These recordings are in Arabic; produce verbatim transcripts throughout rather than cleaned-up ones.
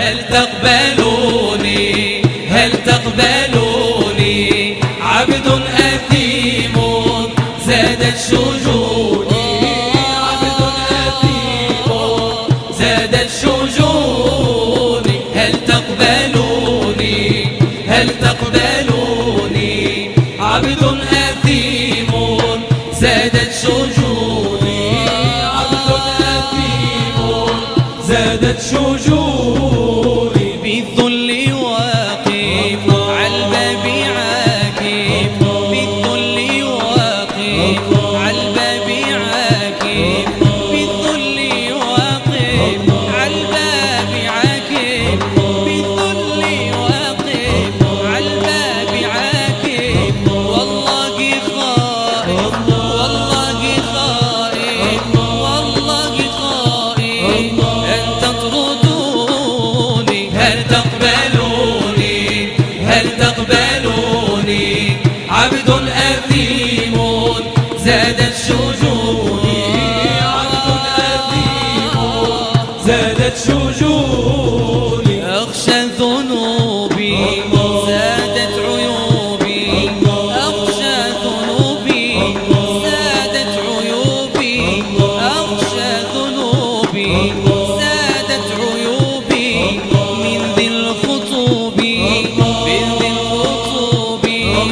هل تقبلوني هل تقبلوني عبد أثيم زادت شجوني عبد أثيم زادت شجوني هل تقبلوني هل تقبلوني عبد أثيم زادت شجوني عبد أثيم زادت شجوني بالذل واقف عالباب عاكف بالذل واقف عالباب عاكف بالذل واقف عالباب عاكف بالذل واقف عالباب عاكف والله خائف والله خائف والله خائف أن تطردوني هل تقبلوني هل تقبلوني عبد أثيم زادت شجوني عبد أثيم زادت شجوني أخشى ذنوبي زادت عيوبي أخشى ذنوبي زادت عيوبي أخشى ذنوبي زادت عيوبي من ذي الخطوب من ذي الخطوب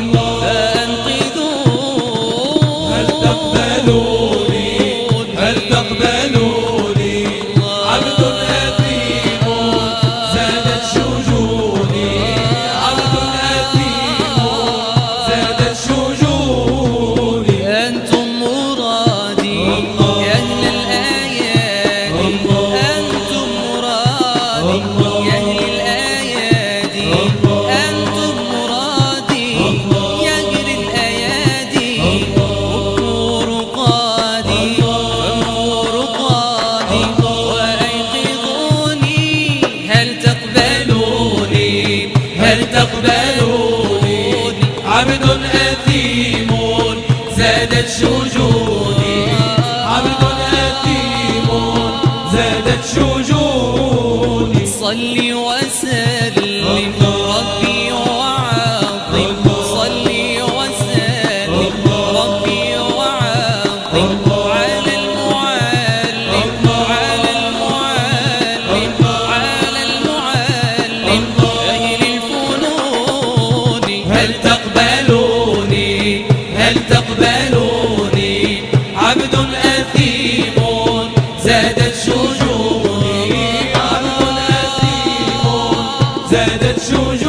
فأنقذون هل تقبلوني هل تقبلوني عبد أثيم زادت شجوني عبد أثيم زادت شجوني أنتم مرادي يا أهل الآيات أنتم مرادي يا أهل الآيات أنتم مرادي يا أهل الآيات فكوا رقادي فكوا رقادي وأيقظوني هل تقبلوني هل تقبلوني عبد أثيم زادت شجوني عبد أثيم زادت شجوني صلي وسلم ربي وعظم صلي وسلم ربي وعظم على المعلم على المعلم على المعلم أهل الفنون هل تقبلوني هل تقبلوني عبد أثيم زادت شجوني عبد أثيم زادت شجوني